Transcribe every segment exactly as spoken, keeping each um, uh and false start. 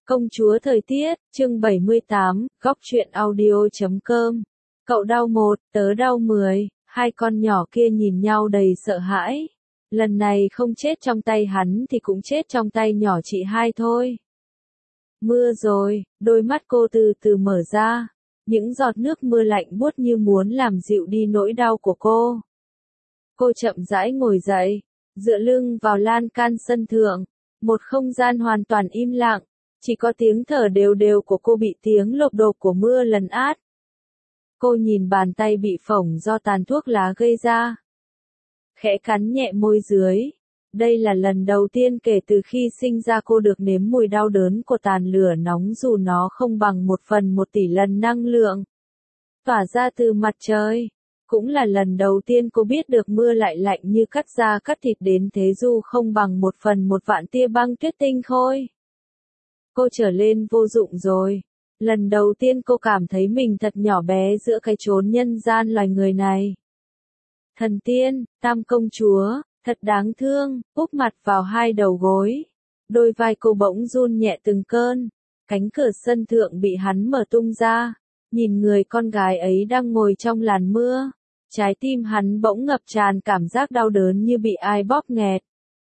Công chúa thời tiết, chương bảy mươi tám, góc truyện audio chấm com. Cậu đau một, tớ đau mười, hai con nhỏ kia nhìn nhau đầy sợ hãi. Lần này không chết trong tay hắn thì cũng chết trong tay nhỏ chị hai thôi. Mưa rồi, đôi mắt cô từ từ mở ra. Những giọt nước mưa lạnh buốt như muốn làm dịu đi nỗi đau của cô. Cô chậm rãi ngồi dậy, dựa lưng vào lan can sân thượng. Một không gian hoàn toàn im lặng. Chỉ có tiếng thở đều đều của cô bị tiếng lộp độp của mưa lấn át. Cô nhìn bàn tay bị phỏng do tàn thuốc lá gây ra. Khẽ cắn nhẹ môi dưới. Đây là lần đầu tiên kể từ khi sinh ra cô được nếm mùi đau đớn của tàn lửa nóng dù nó không bằng một phần một tỷ lần năng lượng tỏa ra từ mặt trời. Cũng là lần đầu tiên cô biết được mưa lại lạnh như cắt da cắt thịt đến thế dù không bằng một phần một vạn tia băng tuyết tinh khôi. Cô trở lên vô dụng rồi. Lần đầu tiên cô cảm thấy mình thật nhỏ bé giữa cái chốn nhân gian loài người này. Thần tiên, tam công chúa, thật đáng thương, úp mặt vào hai đầu gối. Đôi vai cô bỗng run nhẹ từng cơn. Cánh cửa sân thượng bị hắn mở tung ra. Nhìn người con gái ấy đang ngồi trong làn mưa. Trái tim hắn bỗng ngập tràn cảm giác đau đớn như bị ai bóp nghẹt.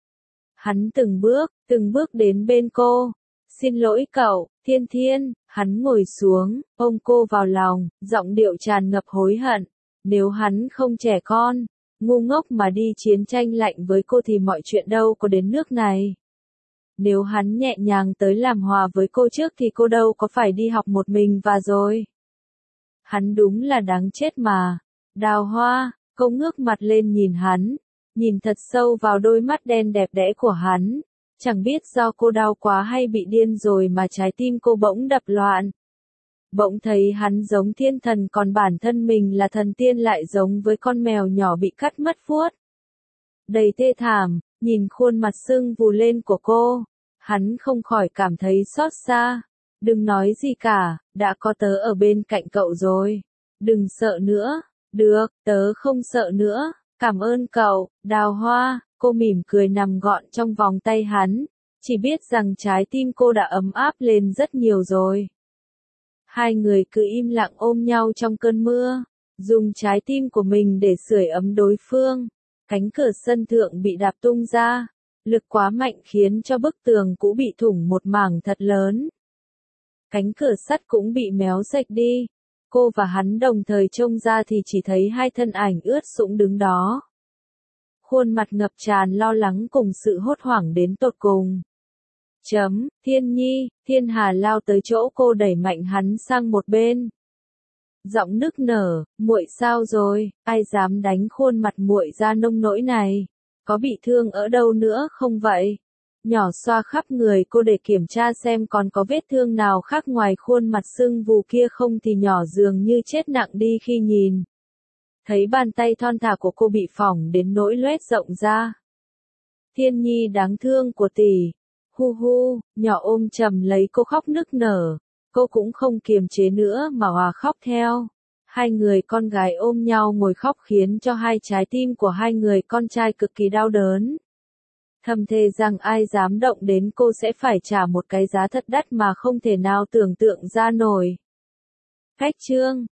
Hắn từng bước, từng bước đến bên cô. Xin lỗi cậu, Thiên Thiên, hắn ngồi xuống, ôm cô vào lòng, giọng điệu tràn ngập hối hận. Nếu hắn không trẻ con, ngu ngốc mà đi chiến tranh lạnh với cô thì mọi chuyện đâu có đến nước này. Nếu hắn nhẹ nhàng tới làm hòa với cô trước thì cô đâu có phải đi học một mình và rồi. Hắn đúng là đáng chết mà. Đào Hoa, cô ngước mặt lên nhìn hắn, nhìn thật sâu vào đôi mắt đen đẹp đẽ của hắn. Chẳng biết do cô đau quá hay bị điên rồi mà trái tim cô bỗng đập loạn. Bỗng thấy hắn giống thiên thần còn bản thân mình là thần tiên lại giống với con mèo nhỏ bị cắt mất vuốt. Đầy thê thảm, nhìn khuôn mặt sưng vù lên của cô, hắn không khỏi cảm thấy xót xa. Đừng nói gì cả, đã có tớ ở bên cạnh cậu rồi. Đừng sợ nữa, được, tớ không sợ nữa, cảm ơn cậu, Đào Hoa. Cô mỉm cười nằm gọn trong vòng tay hắn, chỉ biết rằng trái tim cô đã ấm áp lên rất nhiều rồi. Hai người cứ im lặng ôm nhau trong cơn mưa, dùng trái tim của mình để sưởi ấm đối phương. Cánh cửa sân thượng bị đạp tung ra, lực quá mạnh khiến cho bức tường cũ bị thủng một mảng thật lớn. Cánh cửa sắt cũng bị méo sạch đi. Cô và hắn đồng thời trông ra thì chỉ thấy hai thân ảnh ướt sũng đứng đó. Khuôn mặt ngập tràn lo lắng cùng sự hốt hoảng đến tột cùng. Chấm, Thiên Nhi, Thiên Hà lao tới chỗ cô đẩy mạnh hắn sang một bên. Giọng nức nở, muội sao rồi, ai dám đánh khuôn mặt muội ra nông nỗi này, có bị thương ở đâu nữa không vậy? Nhỏ xoa khắp người cô để kiểm tra xem còn có vết thương nào khác ngoài khuôn mặt sưng vù kia không thì nhỏ dường như chết nặng đi khi nhìn. Thấy bàn tay thon thả của cô bị phỏng đến nỗi loét rộng ra. Thiên Nhi đáng thương của tỷ. Hu hu, nhỏ ôm chầm lấy cô khóc nức nở. Cô cũng không kiềm chế nữa mà hòa khóc theo. Hai người con gái ôm nhau ngồi khóc khiến cho hai trái tim của hai người con trai cực kỳ đau đớn. Thầm thề rằng ai dám động đến cô sẽ phải trả một cái giá thật đắt mà không thể nào tưởng tượng ra nổi. Khách chương